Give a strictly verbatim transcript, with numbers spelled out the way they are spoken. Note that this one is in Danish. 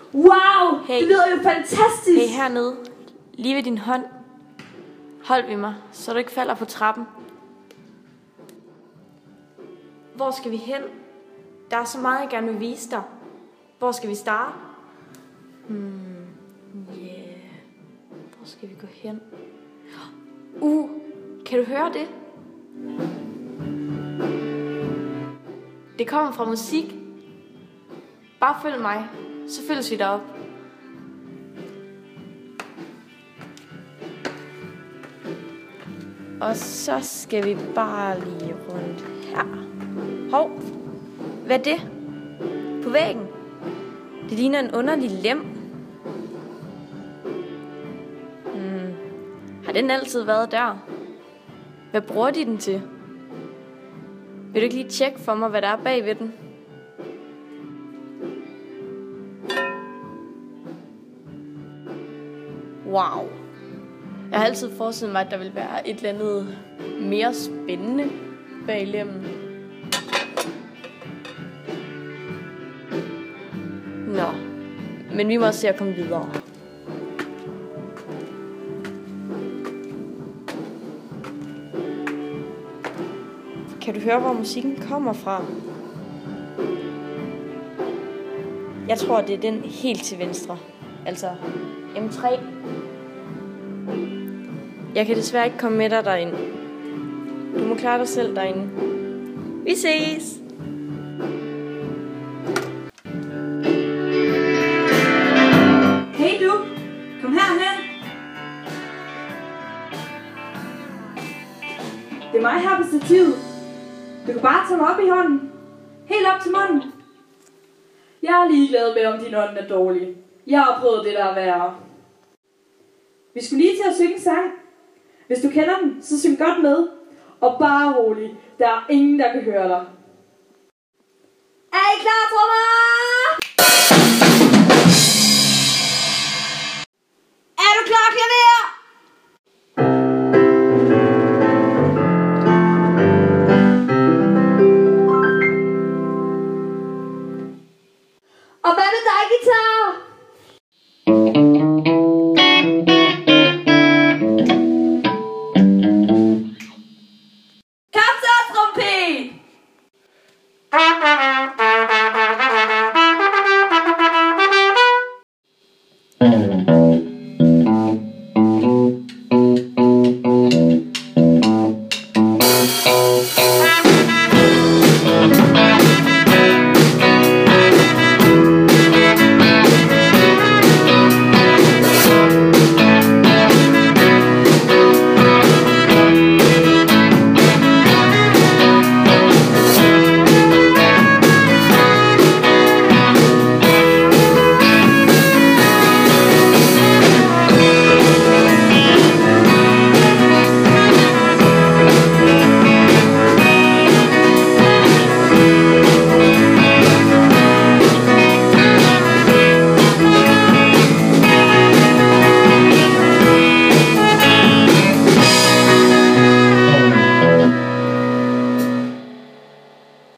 Wow, Hey. det lyder jo fantastisk. Hey, hernede. Lige ved din hånd. Hold ved mig, så du ikke falder på trappen. Hvor skal vi hen? Der er så meget, jeg gerne vil vise dig. Hvor skal vi starte? Hmm, yeah. Hvor skal vi gå hen? Uh, kan du høre det? Det kommer fra musik. Bare følg mig, så følges vi derop. Og så skal vi bare lige rundt her. Hov, hvad er det? På væggen? Det ligner en underlig lem. Hmm. Har den altid været der? Hvad bruger de den til? Vil du ikke lige tjekke for mig, hvad der er bag ved den? Wow. Jeg har altid forestillet mig, at der ville være et eller andet mere spændende bag lemmen. Nå, men vi må også se at komme videre. Kan du høre, hvor musikken kommer fra? Jeg tror, det er den helt til venstre. Altså M tre. Jeg kan desværre ikke komme med dig derinde. Du må klare dig selv derinde. Vi ses! Hey du, kom herhen. Det er mig her på stativet. Du kan bare tage mig op i hånden. Helt op til munden. Jeg er ligeglad med, om din ånd er dårlig. Jeg har prøvet det, der er værre. Vi skulle lige til at synge en sang. Hvis du kender den, så syng godt med. Og bare rolig. Der er ingen, der kan høre dig. Er I klar, trommer? Er du klar, klaver? Og hvad med dig, guitar?